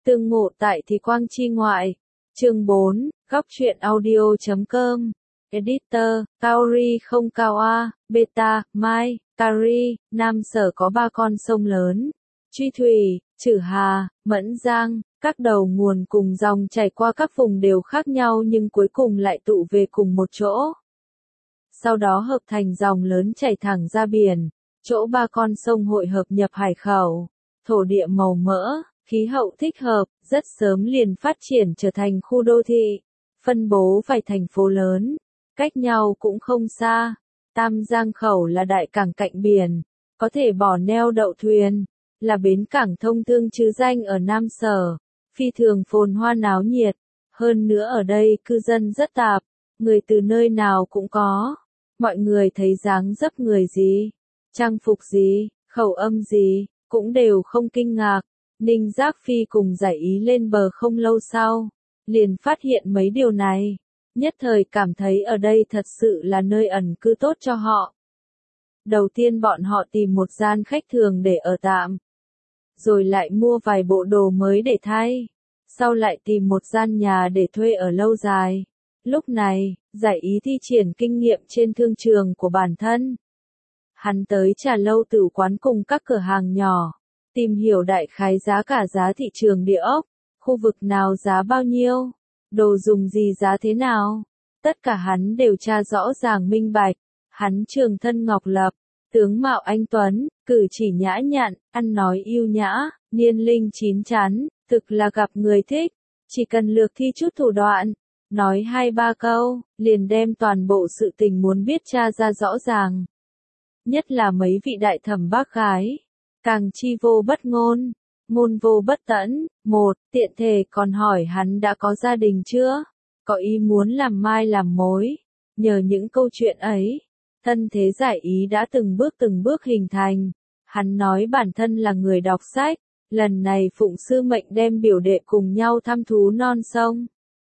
Tương ngộ tại thì quang chi ngoại. Chương 4, góc truyện audio.com. Editor, Kaori không cao A, Beta, Mai, Kari, Nam Sở có 3 con sông lớn. Truy Thủy, Chử Hà, Mẫn Giang, các đầu nguồn cùng dòng chảy qua các vùng đều khác nhau nhưng cuối cùng lại tụ về cùng một chỗ. Sau đó hợp thành dòng lớn chảy thẳng ra biển, chỗ 3 con sông hội hợp nhập hải khẩu. Thổ địa màu mỡ, khí hậu thích hợp, rất sớm liền phát triển trở thành khu đô thị, phân bố vài thành phố lớn, cách nhau cũng không xa. Tam Giang Khẩu là đại cảng cạnh biển, có thể bỏ neo đậu thuyền, là bến cảng thông thương trứ danh ở Nam Sở, phi thường phồn hoa náo nhiệt. Hơn nữa ở đây cư dân rất tạp, người từ nơi nào cũng có. Mọi người thấy dáng dấp người gì, trang phục gì, khẩu âm gì, cũng đều không kinh ngạc. Ninh Giác Phi cùng Giải Ý lên bờ không lâu sau, liền phát hiện mấy điều này, nhất thời cảm thấy ở đây thật sự là nơi ẩn cư tốt cho họ. Đầu tiên bọn họ tìm một gian khách thường để ở tạm, rồi lại mua vài bộ đồ mới để thay, sau lại tìm một gian nhà để thuê ở lâu dài. Lúc này, Giải Ý thi triển kinh nghiệm trên thương trường của bản thân. Hắn tới trà lâu tử quán cùng các cửa hàng nhỏ, tìm hiểu đại khái giá cả giá thị trường địa ốc, khu vực nào giá bao nhiêu, đồ dùng gì giá thế nào. Tất cả hắn đều tra rõ ràng minh bạch. Hắn trường thân ngọc lập, tướng mạo anh tuấn, cử chỉ nhã nhặn, ăn nói yêu nhã, niên linh chín chắn, thực là gặp người thích. Chỉ cần lược thi chút thủ đoạn, nói 2-3 câu, liền đem toàn bộ sự tình muốn biết tra ra rõ ràng. Nhất là mấy vị đại thẩm bác gái, càng chi vô bất ngôn, ngôn vô bất tẫn. Một, tiện thể còn hỏi hắn đã có gia đình chưa, có ý muốn làm mai làm mối. Nhờ những câu chuyện ấy, thân thế Giải Ý đã từng bước hình thành. Hắn nói bản thân là người đọc sách, lần này phụng sư mệnh đem biểu đệ cùng nhau thăm thú non sông.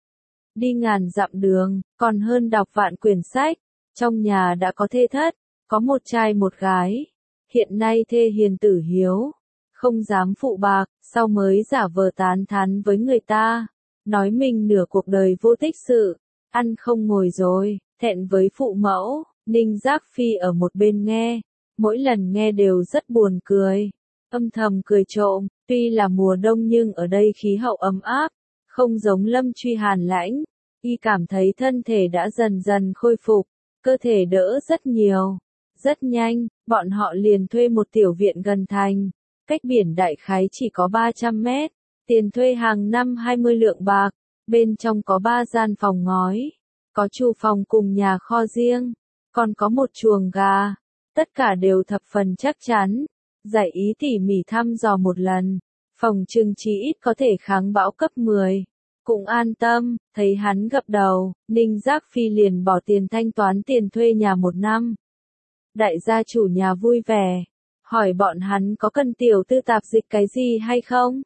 Đi ngàn dặm đường, còn hơn đọc vạn quyển sách. Trong nhà đã có thê thất, có một trai một gái. Hiện nay thê hiền tử hiếu, không dám phụ bạc, sau mới giả vờ tán thán với người ta, nói mình nửa cuộc đời vô tích sự, ăn không ngồi rồi, thẹn với phụ mẫu. Ninh Giác Phi ở một bên nghe, mỗi lần nghe đều rất buồn cười, âm thầm cười trộm. Tuy là mùa đông nhưng ở đây khí hậu ấm áp, không giống Lâm Truy hàn lãnh. Y cảm thấy thân thể đã dần dần khôi phục, cơ thể đỡ rất nhiều. Rất nhanh, bọn họ liền thuê một tiểu viện gần thành, cách biển đại khái chỉ có 300 mét, tiền thuê hàng năm 20 lượng bạc, bên trong có 3 gian phòng ngói, có chu phòng cùng nhà kho riêng, còn có một chuồng gà, tất cả đều thập phần chắc chắn. Giải Ý tỉ mỉ thăm dò một lần, phòng trừng chí ít có thể kháng bão cấp 10. Cũng an tâm, thấy hắn gập đầu, Ninh Giác Phi liền bỏ tiền thanh toán tiền thuê nhà 1 năm. Đại gia chủ nhà vui vẻ, hỏi bọn hắn có cần tiểu tư tạp dịch cái gì hay không?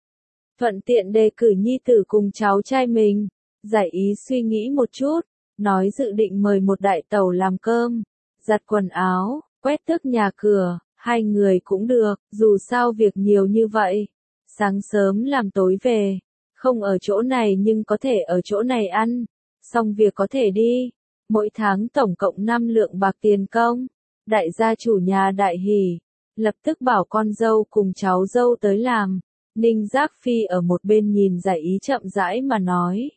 Thuận tiện đề cử nhi tử cùng cháu trai mình. Giải Ý suy nghĩ một chút, nói dự định mời một đại tẩu làm cơm, giặt quần áo, quét tước nhà cửa, 2 người cũng được, dù sao việc nhiều như vậy. Sáng sớm làm tối về, không ở chỗ này nhưng có thể ở chỗ này ăn, xong việc có thể đi. Mỗi tháng tổng cộng 5 lượng bạc tiền công. Đại gia chủ nhà đại hỉ, lập tức bảo con dâu cùng cháu dâu tới làm. Ninh Giác Phi ở một bên nhìn Giải Ý chậm rãi mà nói.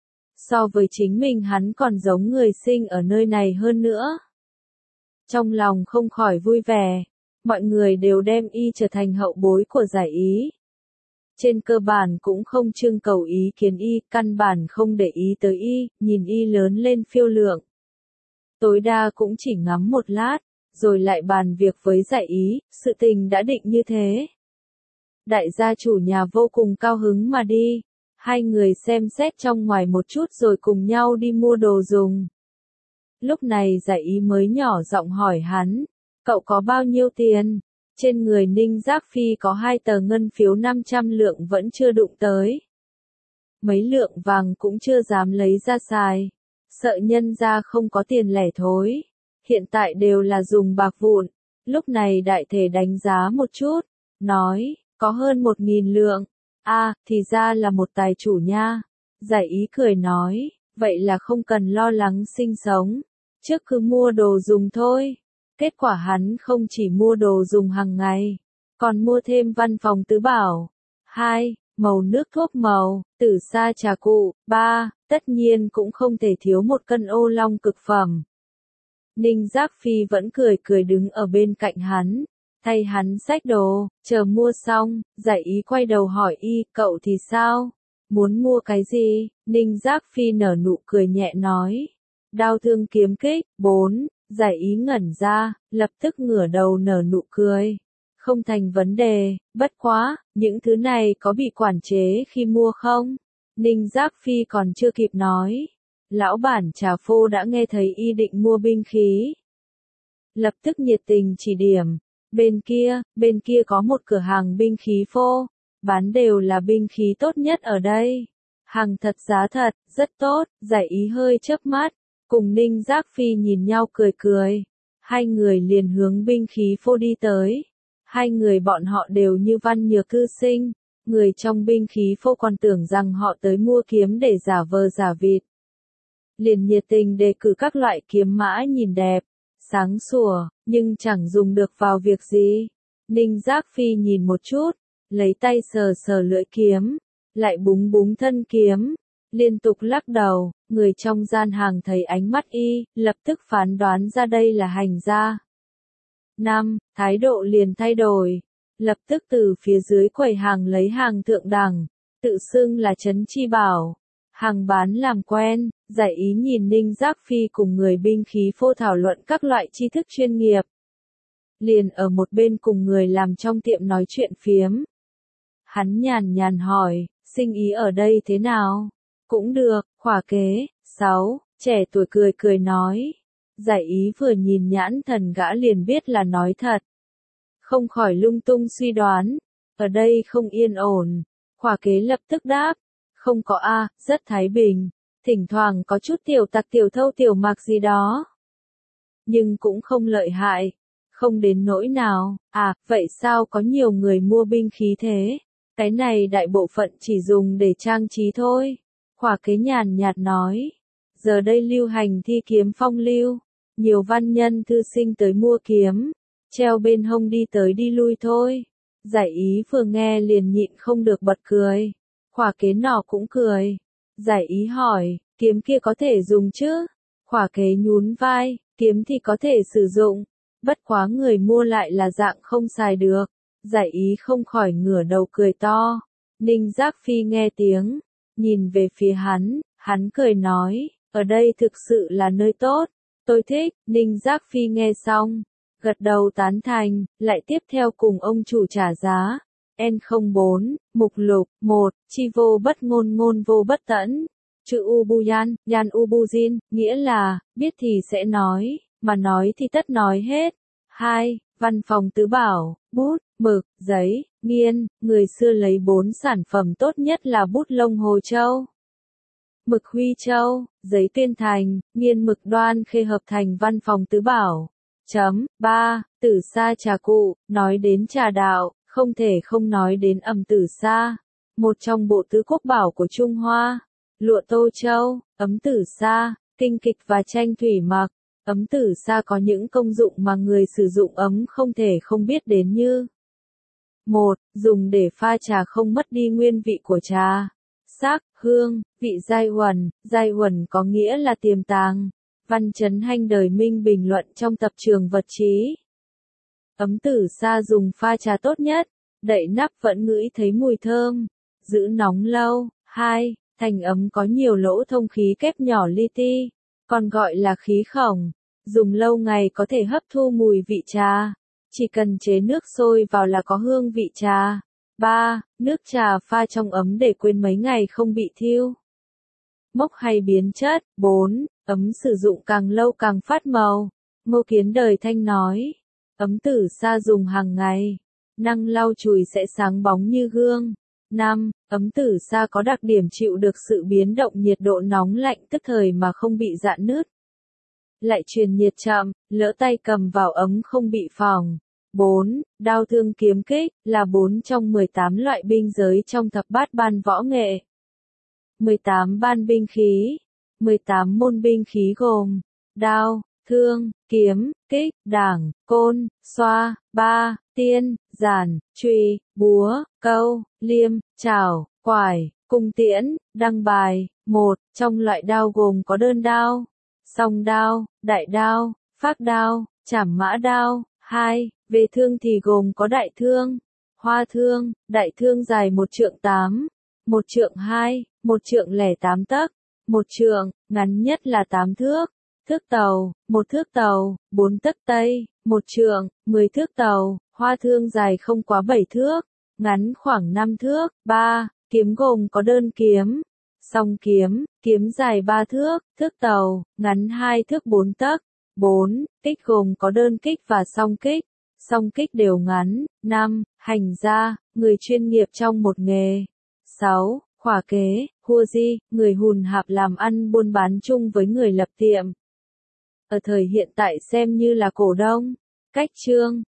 So với chính mình hắn còn giống người sinh ở nơi này hơn nữa. Trong lòng không khỏi vui vẻ, mọi người đều đem y trở thành hậu bối của Giải Ý. Trên cơ bản cũng không trưng cầu ý kiến y, căn bản không để ý tới y, nhìn y lớn lên phiêu lượng. Tối đa cũng chỉ ngắm một lát, rồi lại bàn việc với Giải Ý, sự tình đã định như thế. Đại gia chủ nhà vô cùng cao hứng mà đi, 2 người xem xét trong ngoài một chút rồi cùng nhau đi mua đồ dùng. Lúc này Giải Ý mới nhỏ giọng hỏi hắn, cậu có bao nhiêu tiền? Trên người Ninh Giác Phi có 2 tờ ngân phiếu 500 lượng vẫn chưa đụng tới. Mấy lượng vàng cũng chưa dám lấy ra xài, sợ nhân ra không có tiền lẻ thối. Hiện tại đều là dùng bạc vụn. Lúc này đại thể đánh giá một chút, nói, có hơn 1.000 lượng. Thì ra là một tài chủ nha. Giải ý cười nói, vậy là không cần lo lắng sinh sống. Trước cứ mua đồ dùng thôi. Kết quả hắn không chỉ mua đồ dùng hàng ngày, còn mua thêm văn phòng tứ bảo. 2. Màu nước thuốc màu, tử sa trà cụ. 3. Tất nhiên cũng không thể thiếu một cân ô long cực phẩm. Ninh Giác Phi vẫn cười cười đứng ở bên cạnh hắn, thay hắn xách đồ, chờ mua xong, Giải ý quay đầu hỏi y, cậu thì sao? Muốn mua cái gì? Ninh Giác Phi nở nụ cười nhẹ nói. Đao thương kiếm kích. 4. Giải ý ngẩn ra, lập tức ngửa đầu nở nụ cười. Không thành vấn đề, bất quá, những thứ này có bị quản chế khi mua không? Ninh Giác Phi còn chưa kịp nói. Lão bản trà phô đã nghe thấy y định mua binh khí. Lập tức nhiệt tình chỉ điểm. Bên kia có một cửa hàng binh khí phô. Bán đều là binh khí tốt nhất ở đây. Hàng thật giá thật, rất tốt. Giải ý hơi chớp mắt. Cùng Ninh Giác Phi nhìn nhau cười cười. Hai người liền hướng binh khí phô đi tới. Hai người bọn họ đều như văn nhược cư sinh. Người trong binh khí phô còn tưởng rằng họ tới mua kiếm để giả vờ giả vịt. Liền nhiệt tình đề cử các loại kiếm mã nhìn đẹp, sáng sủa, nhưng chẳng dùng được vào việc gì. Ninh Giác Phi nhìn một chút, lấy tay sờ sờ lưỡi kiếm, lại búng búng thân kiếm, liên tục lắc đầu. Người trong gian hàng thấy ánh mắt y, lập tức phán đoán ra đây là hành gia. 5. Thái độ liền thay đổi, lập tức từ phía dưới quầy hàng lấy hàng thượng đẳng, tự xưng là Trấn Chi Bảo. Hàng bán làm quen, Giải ý nhìn Ninh Giác Phi cùng người binh khí phô thảo luận các loại tri thức chuyên nghiệp. Liền ở một bên cùng người làm trong tiệm nói chuyện phiếm. Hắn nhàn nhàn hỏi, sinh ý ở đây thế nào? Cũng được, khỏa kế. 6. Trẻ tuổi cười cười nói. Giải ý vừa nhìn nhãn thần gã liền biết là nói thật. Không khỏi lung tung suy đoán. Ở đây không yên ổn. Khỏa kế lập tức đáp. Không có rất thái bình. Thỉnh thoảng có chút tiểu tặc tiểu thâu tiểu mặc gì đó. Nhưng cũng không lợi hại. Không đến nỗi nào. Vậy sao có nhiều người mua binh khí thế? Cái này đại bộ phận chỉ dùng để trang trí thôi. Khỏa kế nhàn nhạt nói. Giờ đây lưu hành thi kiếm phong lưu. Nhiều văn nhân thư sinh tới mua kiếm. Treo bên hông đi tới đi lui thôi. Giải ý vừa nghe liền nhịn không được bật cười. Khỏa kế nọ cũng cười. Giải ý hỏi, kiếm kia có thể dùng chứ? Khỏa kế nhún vai, kiếm thì có thể sử dụng. Bất quá người mua lại là dạng không xài được. Giải ý không khỏi ngửa đầu cười to. Ninh Giác Phi nghe tiếng, nhìn về phía hắn cười nói, ở đây thực sự là nơi tốt. Tôi thích. Ninh Giác Phi nghe xong, gật đầu tán thành, lại tiếp theo cùng ông chủ trả giá. N04, mục lục. 1. Chi vô bất ngôn ngôn vô bất tẫn. Chữ Ubuyan, Yan Ubujin, nghĩa là, biết thì sẽ nói, mà nói thì tất nói hết. 2. Văn phòng tứ bảo, bút, mực, giấy, nghiên, người xưa lấy 4 sản phẩm tốt nhất là bút lông Hồ Châu, mực Huy Châu, giấy Tuyên Thành, nghiên mực Đoan Khê hợp thành văn phòng tứ bảo. 3. Tử sa trà cụ, nói đến trà đạo, không thể không nói đến ẩm tử sa, một trong bộ tứ quốc bảo của Trung Hoa. Lụa Tô Châu, ấm tử sa, kinh kịch và tranh thủy mặc. Ấm tử sa có những công dụng mà người sử dụng ấm không thể không biết đến như 1. Dùng để pha trà không mất đi nguyên vị của trà. Sắc, hương, vị giai huẩn có nghĩa là tiềm tàng. Văn Chấn Hanh đời Minh bình luận trong tập trường vật trí. Ấm tử sa dùng pha trà tốt nhất, đậy nắp vẫn ngửi thấy mùi thơm, giữ nóng lâu. 2. Thành ấm có nhiều lỗ thông khí kép nhỏ li ti, còn gọi là khí khổng. Dùng lâu ngày có thể hấp thu mùi vị trà. Chỉ cần chế nước sôi vào là có hương vị trà. 3. Nước trà pha trong ấm để quên mấy ngày không bị thiêu mốc hay biến chất. 4. Ấm sử dụng càng lâu càng phát màu. Ngô Kiến Đời Thanh nói. Ấm tử sa dùng hàng ngày, năng lau chùi sẽ sáng bóng như gương. 5. Ấm tử sa có đặc điểm chịu được sự biến động nhiệt độ nóng lạnh tức thời mà không bị rạn nứt. Lại truyền nhiệt chậm, lỡ tay cầm vào ấm không bị phỏng. 4. Đao thương kiếm kích, là 4 trong 18 loại binh giới trong thập bát ban võ nghệ. 18 ban binh khí. 18 môn binh khí gồm đao, thương, kiếm, kích, đảng, côn, xoa, ba, tiên, giản, chùy, búa, câu, liêm, chảo, quải, cung tiễn, đăng bài. 1. Trong loại đao gồm có đơn đao, song đao, đại đao, phác đao, trảm mã đao. 2. Về thương thì gồm có đại thương, hoa thương. Đại thương dài 1 trượng 8, 1 trượng 2, 1 trượng 08 tấc, 1 trượng, ngắn nhất là 8 thước. Thước tàu, 1 thước tàu, 4 tấc tây, 1 trượng, 10 thước tàu. Hoa thương dài không quá 7 thước, ngắn khoảng 5 thước. 3. Kiếm gồm có đơn kiếm, song kiếm, kiếm dài 3 thước, thước tàu, ngắn 2 thước 4 tấc. 4. Kích gồm có đơn kích và song kích đều ngắn. 5. Hành gia, người chuyên nghiệp trong một nghề. 6. Khỏa kế, hua di, người hùn hạp làm ăn buôn bán chung với người lập tiệm. Ở thời hiện tại xem như là cổ đông. Cách chương,